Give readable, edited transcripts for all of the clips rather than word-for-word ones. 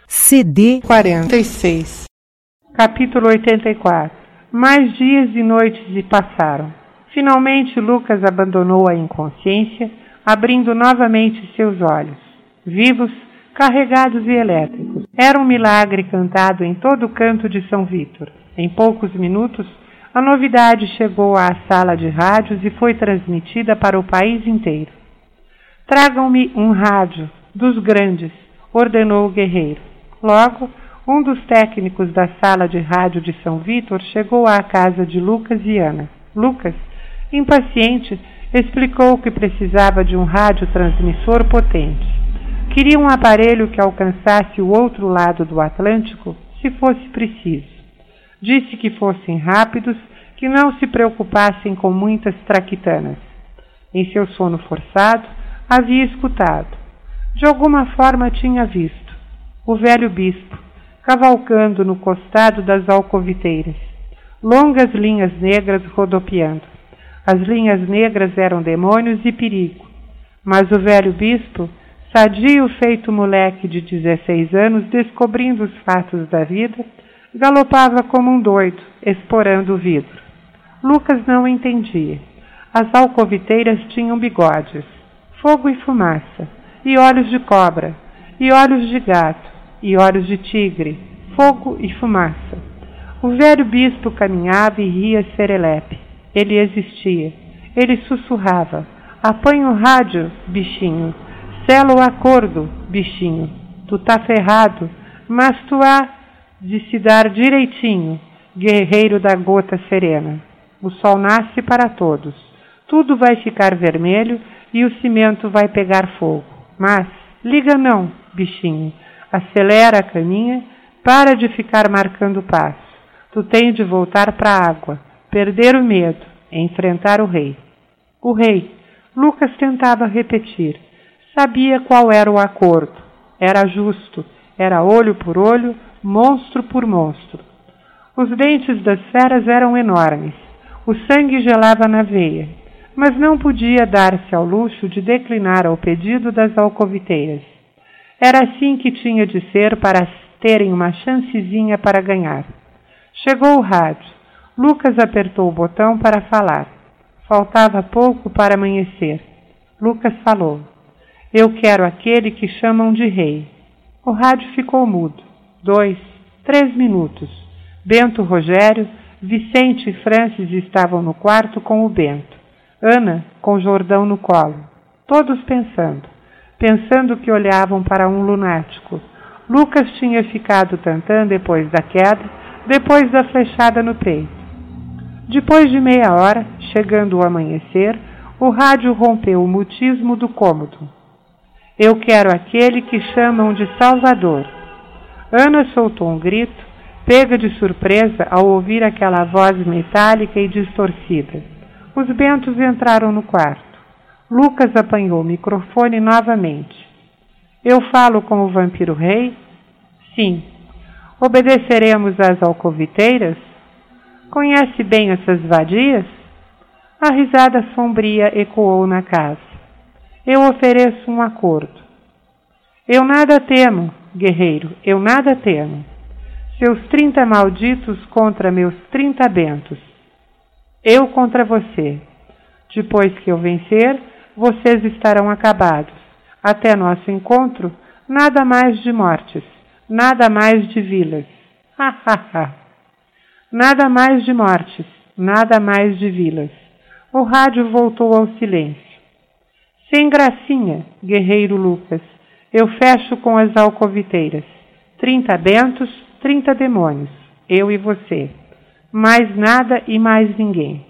CD 46. Capítulo 84. Mais dias e noites se passaram. Finalmente Lucas abandonou a inconsciência, abrindo novamente seus olhos, vivos, carregados e elétricos. Era um milagre cantado em todo o canto de São Vítor. Em poucos minutos, a novidade chegou à sala de rádios e foi transmitida para o país inteiro. Tragam-me um rádio, dos grandes, ordenou o guerreiro. Logo, um dos técnicos da sala de rádio de São Vítor chegou à casa de Lucas e Ana. Lucas, impaciente, explicou que precisava de um radiotransmissor potente. Queria um aparelho que alcançasse o outro lado do Atlântico, se fosse preciso. Disse que fossem rápidos, que não se preocupassem com muitas traquitanas. Em seu sono forçado, havia escutado. De alguma forma tinha visto o velho bispo, cavalcando no costado das alcoviteiras, longas linhas negras rodopiando. As linhas negras eram demônios e perigo, mas o velho bispo, sadio feito moleque de 16 anos, descobrindo os fatos da vida, galopava como um doido, esporando o vidro. Lucas não entendia. As alcoviteiras tinham bigodes, fogo e fumaça, e olhos de cobra, e olhos de gato, e olhos de tigre, fogo e fumaça. O velho bispo caminhava e ria serelepe. Ele existia. Ele sussurrava: apanha o rádio, bichinho. Sela o acordo, bichinho. Tu tá ferrado, mas tu há de se dar direitinho, guerreiro da gota serena. O sol nasce para todos. Tudo vai ficar vermelho e o cimento vai pegar fogo. Mas, liga não, bichinho. Acelera a caminha, para de ficar marcando passo. Tu tens de voltar para a água, perder o medo, enfrentar o rei. O rei, Lucas tentava repetir. Sabia qual era o acordo. Era justo, era olho por olho, monstro por monstro. Os dentes das feras eram enormes. O sangue gelava na veia, mas não podia dar-se ao luxo de declinar ao pedido das alcoviteiras. Era assim que tinha de ser para terem uma chancezinha para ganhar. Chegou o rádio. Lucas apertou o botão para falar. Faltava pouco para amanhecer. Lucas falou: eu quero aquele que chamam de rei. O rádio ficou mudo. 2, 3 minutos. Bento Rogério, Vicente e Francis estavam no quarto com o Bento. Ana com Jordão no colo. Todos pensando que olhavam para um lunático. Lucas tinha ficado tantã depois da queda, depois da flechada no peito. Depois de meia hora, chegando o amanhecer, o rádio rompeu o mutismo do cômodo. Eu quero aquele que chamam de Salvador. Ana soltou um grito, pega de surpresa ao ouvir aquela voz metálica e distorcida. Os Bentos entraram no quarto. Lucas apanhou o microfone novamente. Eu falo com o vampiro rei? Sim. Obedeceremos às alcoviteiras? Conhece bem essas vadias? A risada sombria ecoou na casa. Eu ofereço um acordo. Eu nada temo, guerreiro, eu nada temo. Seus 30 malditos contra meus 30 bentos. Eu contra você. Depois que eu vencer, vocês estarão acabados. Até nosso encontro, nada mais de mortes, nada mais de vilas. Ha, ha, ha. Nada mais de mortes, nada mais de vilas. O rádio voltou ao silêncio. Sem gracinha, guerreiro Lucas, eu fecho com as alcoviteiras. 30 bentos, 30 demônios, eu e você. Mais nada e mais ninguém.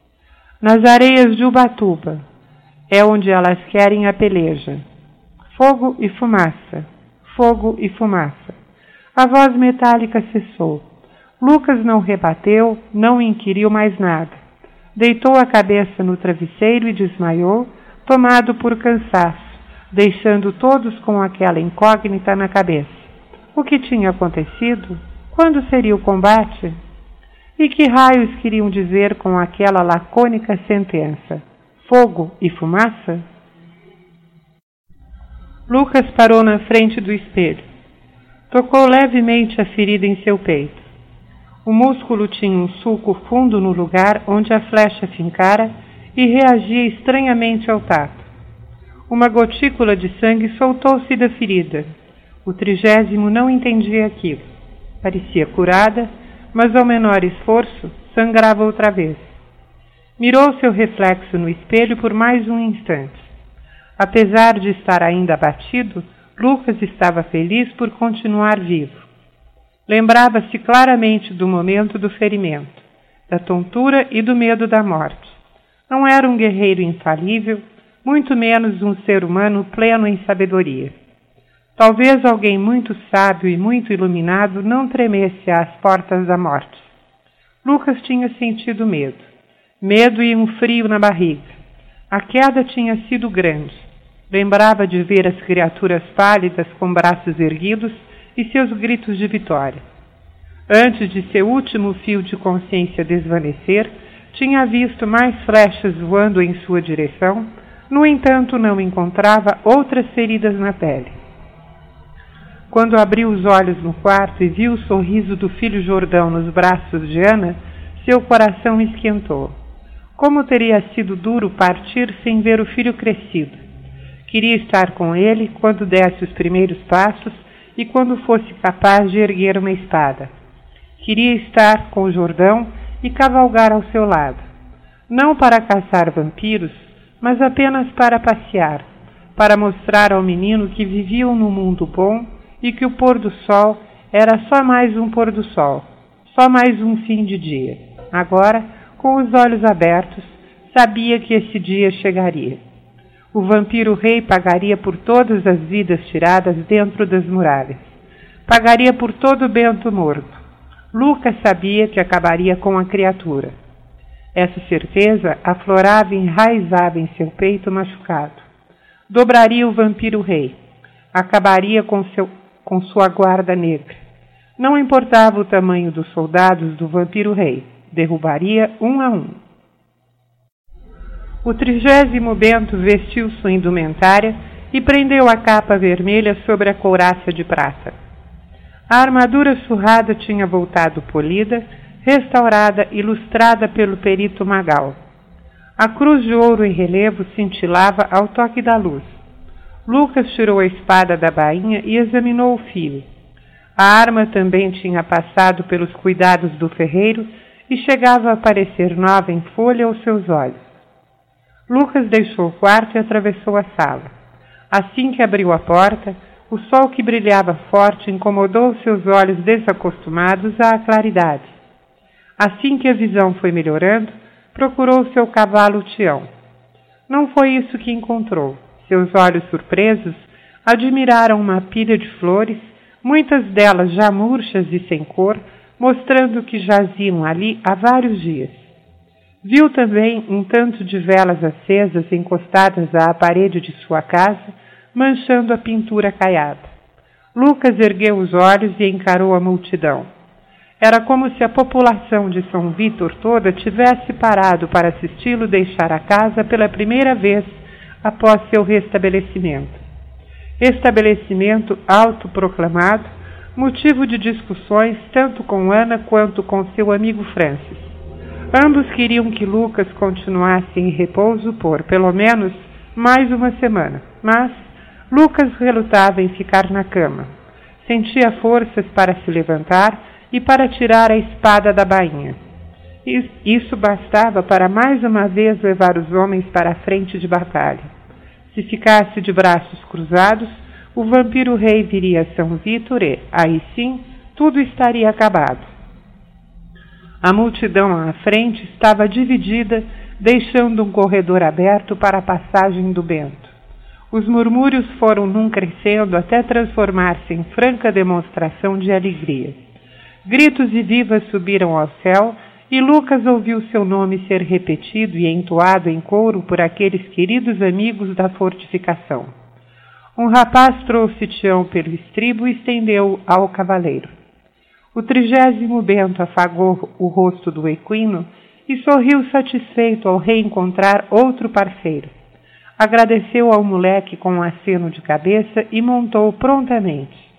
Nas areias de Ubatuba, é onde elas querem a peleja. Fogo e fumaça, fogo e fumaça. A voz metálica cessou. Lucas não rebateu, não inquiriu mais nada. Deitou a cabeça no travesseiro e desmaiou, tomado por cansaço, deixando todos com aquela incógnita na cabeça. O que tinha acontecido? Quando seria o combate? E que raios queriam dizer com aquela lacônica sentença? Fogo e fumaça? Lucas parou na frente do espelho. Tocou levemente a ferida em seu peito. O músculo tinha um sulco fundo no lugar onde a flecha fincara e reagia estranhamente ao tato. Uma gotícula de sangue soltou-se da ferida. O 30º não entendia aquilo. Parecia curada, mas ao menor esforço, sangrava outra vez. Mirou seu reflexo no espelho por mais um instante. Apesar de estar ainda abatido, Lucas estava feliz por continuar vivo. Lembrava-se claramente do momento do ferimento, da tontura e do medo da morte. Não era um guerreiro infalível, muito menos um ser humano pleno em sabedoria. Talvez alguém muito sábio e muito iluminado não tremesse às portas da morte. Lucas tinha sentido medo. Medo e um frio na barriga. A queda tinha sido grande. Lembrava de ver as criaturas pálidas com braços erguidos e seus gritos de vitória. Antes de seu último fio de consciência desvanecer, tinha visto mais flechas voando em sua direção, no entanto não encontrava outras feridas na pele. Quando abriu os olhos no quarto e viu o sorriso do filho Jordão nos braços de Ana, seu coração esquentou. Como teria sido duro partir sem ver o filho crescido. Queria estar com ele quando desse os primeiros passos e quando fosse capaz de erguer uma espada. Queria estar com Jordão e cavalgar ao seu lado. Não para caçar vampiros, mas apenas para passear, para mostrar ao menino que viviam num mundo bom e que o pôr do sol era só mais um pôr do sol, só mais um fim de dia. Agora, com os olhos abertos, sabia que esse dia chegaria. O vampiro-rei pagaria por todas as vidas tiradas dentro das muralhas. Pagaria por todo o bento morto. Lucas sabia que acabaria com a criatura. Essa certeza aflorava e enraizava em seu peito machucado. Dobraria o vampiro-rei. Acabaria com sua guarda negra. Não importava o tamanho dos soldados do vampiro-rei. Derrubaria um a um. O 30º Bento vestiu sua indumentária e prendeu a capa vermelha sobre a couraça de prata. A armadura surrada tinha voltado polida, restaurada e lustrada pelo perito Magal. A cruz de ouro em relevo cintilava ao toque da luz. Lucas tirou a espada da bainha e examinou o fio. A arma também tinha passado pelos cuidados do ferreiro e chegava a parecer nova em folha aos seus olhos. Lucas deixou o quarto e atravessou a sala. Assim que abriu a porta, o sol que brilhava forte incomodou seus olhos desacostumados à claridade. Assim que a visão foi melhorando, procurou seu cavalo Tião. Não foi isso que encontrou. Seus olhos surpresos admiraram uma pilha de flores, muitas delas já murchas e sem cor, mostrando que jaziam ali há vários dias. Viu também um tanto de velas acesas encostadas à parede de sua casa, manchando a pintura caiada. Lucas ergueu os olhos e encarou a multidão. Era como se a população de São Vítor toda tivesse parado para assisti-lo deixar a casa pela primeira vez após seu restabelecimento. Estabelecimento autoproclamado, motivo de discussões tanto com Ana quanto com seu amigo Francis. Ambos queriam que Lucas continuasse em repouso por, pelo menos, mais uma semana, mas Lucas relutava em ficar na cama. Sentia forças para se levantar e para tirar a espada da bainha. Isso bastava para mais uma vez levar os homens para a frente de batalha. Se ficasse de braços cruzados, o vampiro-rei viria a São Vítor e, aí sim, tudo estaria acabado. A multidão à frente estava dividida, deixando um corredor aberto para a passagem do Bento. Os murmúrios foram num crescendo até transformar-se em franca demonstração de alegria. Gritos e vivas subiram ao céu e Lucas ouviu seu nome ser repetido e entoado em coro por aqueles queridos amigos da fortificação. Um rapaz trouxe Tião pelo estribo e estendeu-o ao cavaleiro. O 30º Bento afagou o rosto do equino e sorriu satisfeito ao reencontrar outro parceiro. Agradeceu ao moleque com um aceno de cabeça e montou prontamente.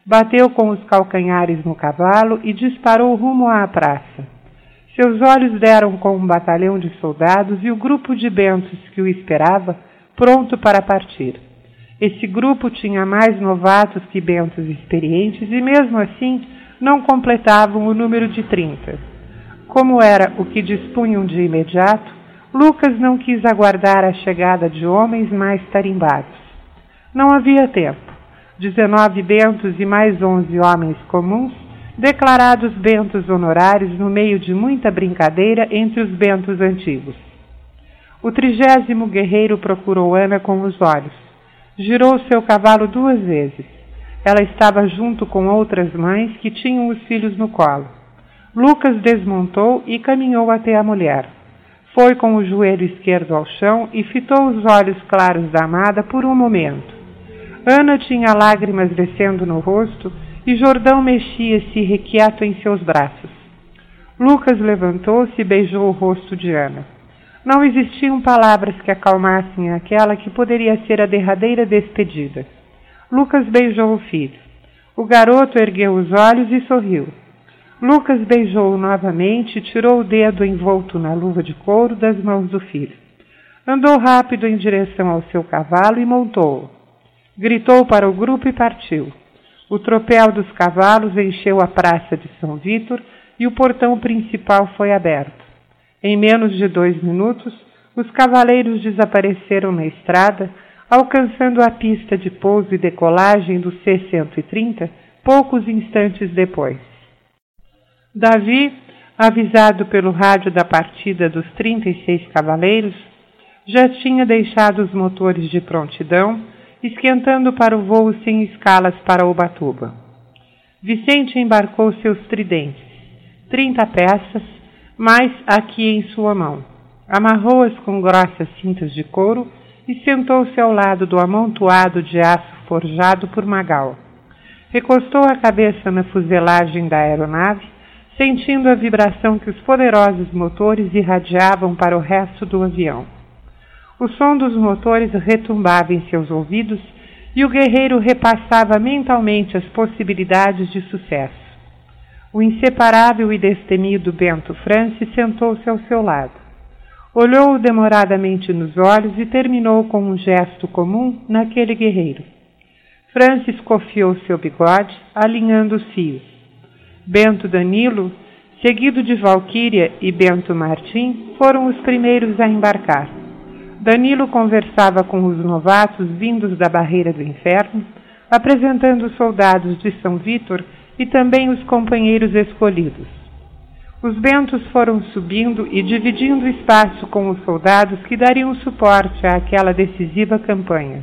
Bateu com os calcanhares no cavalo e disparou rumo à praça. Seus olhos deram com um batalhão de soldados e o grupo de bentos que o esperava, pronto para partir. Esse grupo tinha mais novatos que bentos experientes e, mesmo assim, não completavam o número de 30. Como era o que dispunham de imediato, Lucas não quis aguardar a chegada de homens mais tarimbados. Não havia tempo. 19 bentos e mais 11 homens comuns, declarados bentos honorários no meio de muita brincadeira entre os bentos antigos. O 30º guerreiro procurou Ana com os olhos. Girou seu cavalo 2 vezes. Ela estava junto com outras mães que tinham os filhos no colo. Lucas desmontou e caminhou até a mulher. Foi com o joelho esquerdo ao chão e fitou os olhos claros da amada por um momento. Ana tinha lágrimas descendo no rosto e Jordão mexia-se requieto em seus braços. Lucas levantou-se e beijou o rosto de Ana. Não existiam palavras que acalmassem aquela que poderia ser a derradeira despedida. Lucas beijou o filho. O garoto ergueu os olhos e sorriu. Lucas beijou-o novamente e tirou o dedo envolto na luva de couro das mãos do filho. Andou rápido em direção ao seu cavalo e montou-o. Gritou para o grupo e partiu. O tropel dos cavalos encheu a praça de São Vítor e o portão principal foi aberto. Em menos de 2 minutos, os cavaleiros desapareceram na estrada, alcançando a pista de pouso e decolagem do C-130 poucos instantes depois. Davi, avisado pelo rádio da partida dos 36 cavaleiros, já tinha deixado os motores de prontidão, esquentando para o voo sem escalas para Ubatuba. Vicente embarcou seus tridentes, 30 peças, mais aqui em sua mão. Amarrou-as com grossas cintas de couro e sentou-se ao lado do amontoado de aço forjado por Magal. Recostou a cabeça na fuselagem da aeronave, sentindo a vibração que os poderosos motores irradiavam para o resto do avião. O som dos motores retumbava em seus ouvidos e o guerreiro repassava mentalmente as possibilidades de sucesso. O inseparável e destemido Bento Francis sentou-se ao seu lado. Olhou-o demoradamente nos olhos e terminou com um gesto comum naquele guerreiro. Francis cofiou seu bigode, alinhando os fios. Bento Danilo, seguido de Valquíria e Bento Martim, foram os primeiros a embarcar. Danilo conversava com os novatos vindos da barreira do inferno, apresentando os soldados de São Vítor e também os companheiros escolhidos. Os bentos foram subindo e dividindo espaço com os soldados que dariam suporte àquela decisiva campanha.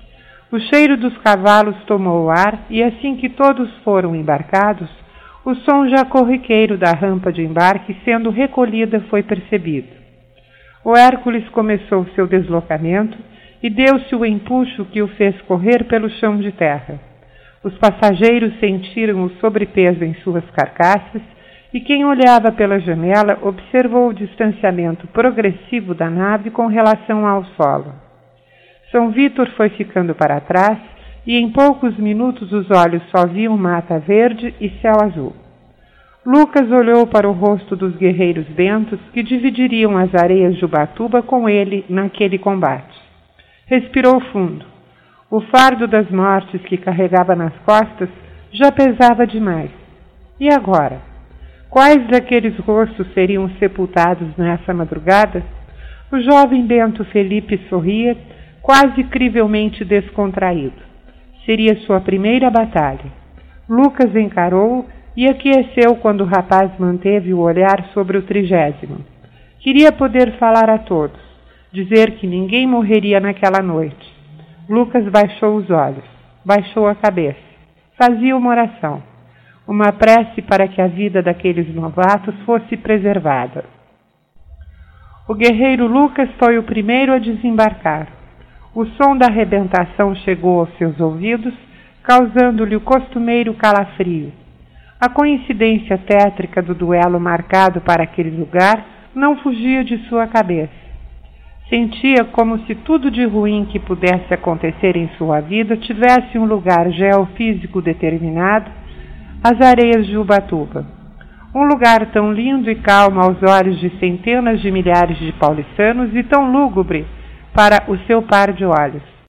O cheiro dos cavalos tomou o ar e assim que todos foram embarcados, o som já corriqueiro da rampa de embarque sendo recolhida foi percebido. O Hércules começou seu deslocamento e deu-se o empuxo que o fez correr pelo chão de terra. Os passageiros sentiram o sobrepeso em suas carcaças e quem olhava pela janela observou o distanciamento progressivo da nave com relação ao solo. São Vítor foi ficando para trás e em poucos minutos os olhos só viam mata verde e céu azul. Lucas olhou para o rosto dos guerreiros bentos que dividiriam as areias de Ubatuba com ele naquele combate. Respirou fundo. O fardo das mortes que carregava nas costas já pesava demais. E agora? Quais daqueles rostos seriam sepultados nessa madrugada? O jovem Bento Felipe sorria, quase crivelmente descontraído. Seria sua primeira batalha. Lucas encarou-o e aqueceu quando o rapaz manteve o olhar sobre o 30º. Queria poder falar a todos, dizer que ninguém morreria naquela noite. Lucas baixou os olhos, baixou a cabeça. Fazia uma oração, uma prece para que a vida daqueles novatos fosse preservada. O guerreiro Lucas foi o primeiro a desembarcar. O som da arrebentação chegou aos seus ouvidos, causando-lhe o costumeiro calafrio. A coincidência tétrica do duelo marcado para aquele lugar não fugia de sua cabeça. Sentia como se tudo de ruim que pudesse acontecer em sua vida tivesse um lugar geofísico determinado, as areias de Ubatuba. Um lugar tão lindo e calmo aos olhos de centenas de milhares de paulistanos e tão lúgubre para o seu par de olhos.